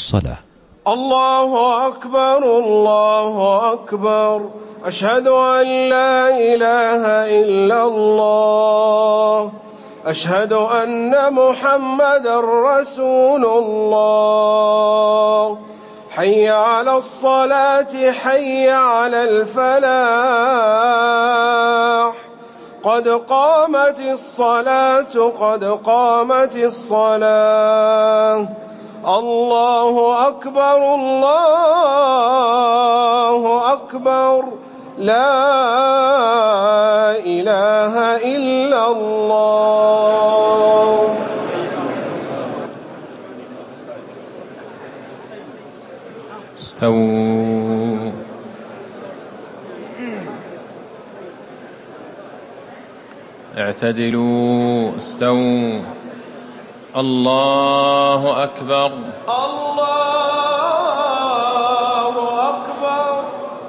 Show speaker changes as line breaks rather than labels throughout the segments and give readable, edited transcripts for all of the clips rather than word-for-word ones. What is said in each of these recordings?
الصلاة.
الله أكبر الله أكبر، أشهد أن لا إله إلا الله، أشهد أن محمدا رسول الله. حي على الصلاة حي على الفلاح، قد قامت الصلاة قد قامت الصلاة. الله أكبر الله أكبر، لا إله إلا الله.
استووا. اعتدلوا. استووا. الله أكبر
الله أكبر.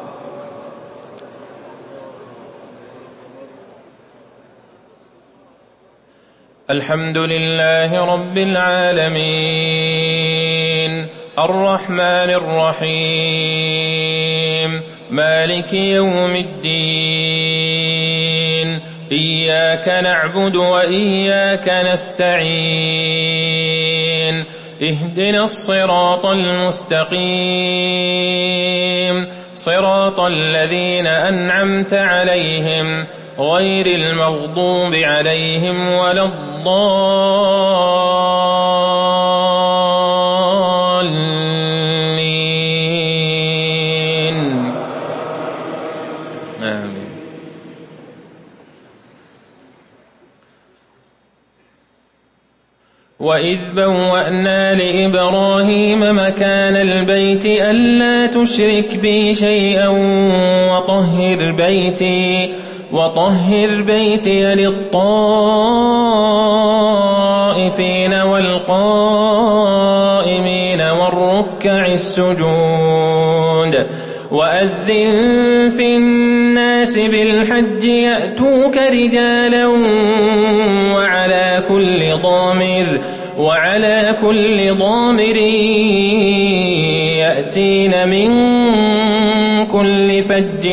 الحمد لله رب العالمين، الرحمن الرحيم، مالك يوم الدين، إياك نعبد وإياك نستعين، اهدنا الصراط المستقيم، صراط الذين أنعمت عليهم غير المغضوب عليهم ولا الضالين. آمين. وإذ بوأنا لإبراهيم مكان البيت ألا تشرك بي شيئا وطهر بيتي للطائفين والقائمين والركع السجود. وأذن في الناس بالحج يأتوك رجالا وعلى كل ضامر يأتين من كل فج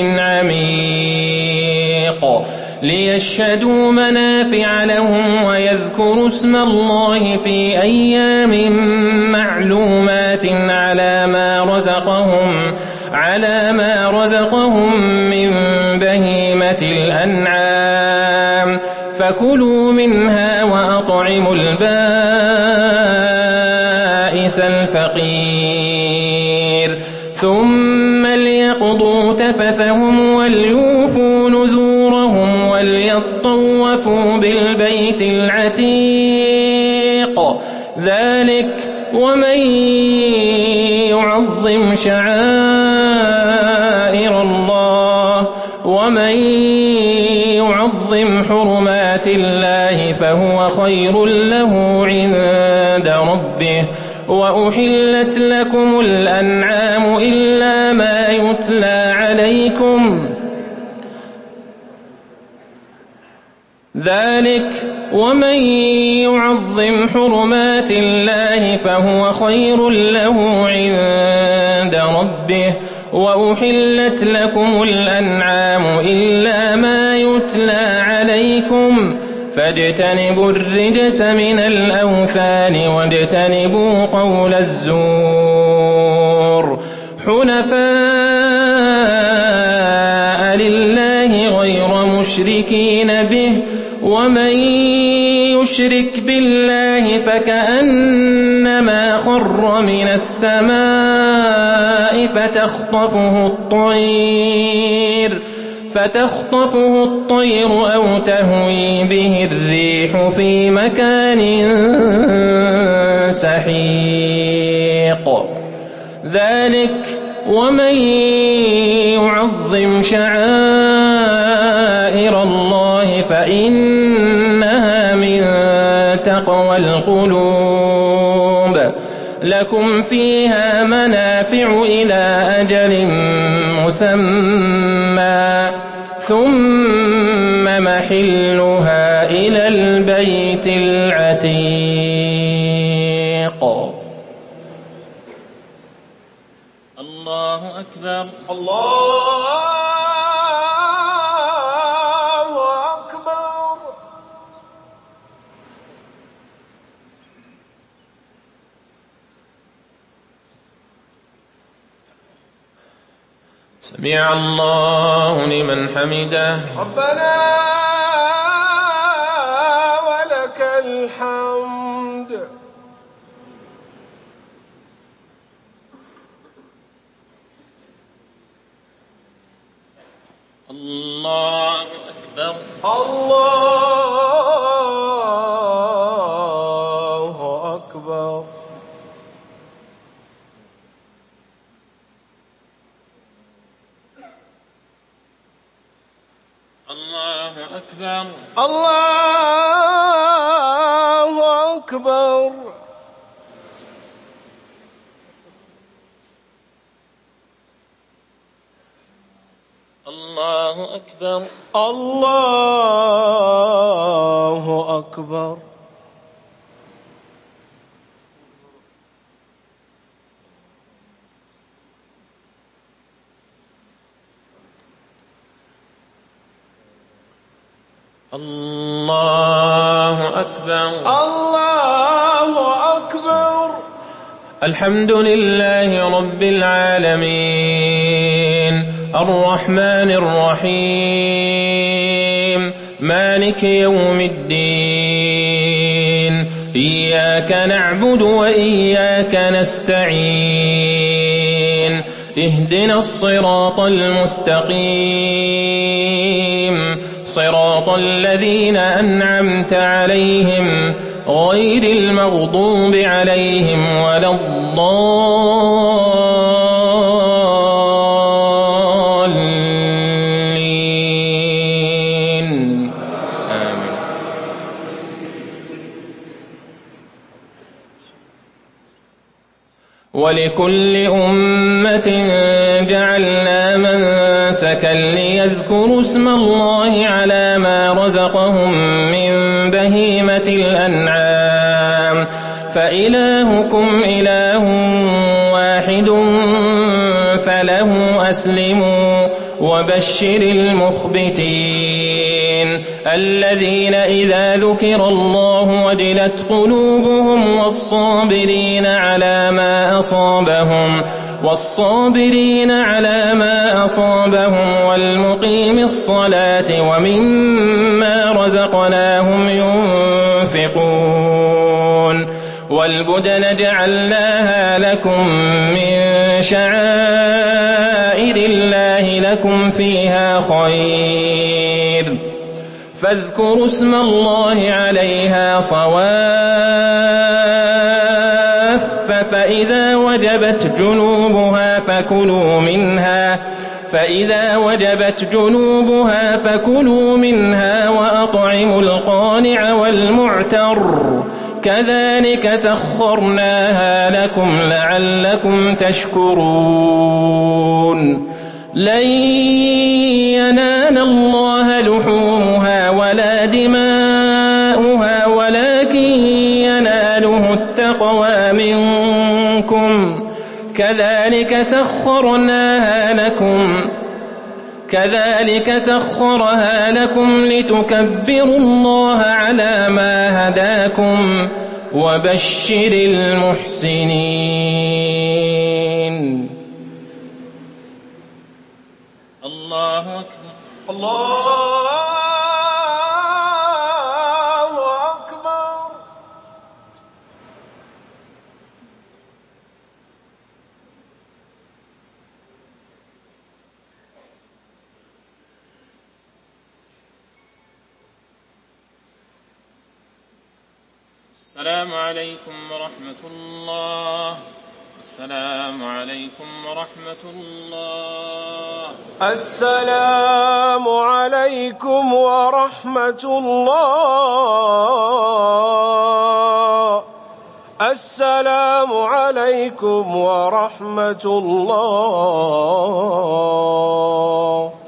عميق ليشهدوا منافع لهم ويذكروا اسم الله في أيام معلومات على ما رزقهم من بهيمة الأنعام، فكلوا منها وأطعموا البائس الفقير، ثم ليقضوا تفثهم وليوفوا نذورهم وليطوفوا بالبيت العتيق. ذلك ومن يعظم شعائر الله ومن يعظم حرمات الله فهو خير له عند ربه. وأحلت لكم الأنعام إلا ما يتلى عليكم. ذلك ومن يعظم حرمات الله فهو خير له عند ربه. وأحلت لكم الأنعام إلا ما يتلى عليكم، فاجتنبوا الرجس من الأوثان واجتنبوا قول الزور، حنفاء لله غير مشركين به. ومن يشرك بالله فكأنما خر من السماء فتخطفه الطير أو تهوي به الريح في مكان سحيق. ذلك ومن يعظم شعائر الله فإنها من تقوى القلوب. لكم فيها منافع إلى أجل مسمى ثم محلها إلى البيت العتيق. الله أكبر.
الله أكبر.
سمع الله لمن حمده.
ربنا ولك الحمد.
الله أكبر.
الله أكبر.
الله أكبر.
الله أكبر.
الله أكبر.
الله أكبر.
الله أكبر.
الله أكبر.
الحمد لله رب العالمين الرحمن الرحيم مالك يوم الدين إياك نعبد وإياك نستعين اهدنا الصراط المستقيم صراط الذين أنعمت عليهم غير المغضوب عليهم ولا الضالين آمين. ولكل أمة جعلنا منسكا ليذكروا اسم الله على ما رزقهم من بهيمة الأنعام فإلهكم إله واحد فله أسلموا وبشر المخبتين الذين إذا ذكر الله وجلت قلوبهم والصابرين على ما أصابهم والمقيم الصلاة ومما رزقناهم ينفقون والبدن جعلناها لكم من شعائر الله لكم فيها خير فاذكروا اسم الله عليها صواف فإذا وجبت جنوبها فكلوا منها وأطعموا القانع والمعتر كذلك سخرناها لكم لعلكم تشكرون لن ينال الله لحومها ولا دماؤها ولكن يناله التقوى منكم كذلك سخرها لكم لتكبروا الله على ما هداكم وبشر المحسنين. الله أكبر.
الله أكبر.
السلام عليكم ورحمة الله. السلام عليكم ورحمة الله.
السلام عليكم ورحمة الله. السلام عليكم ورحمة الله.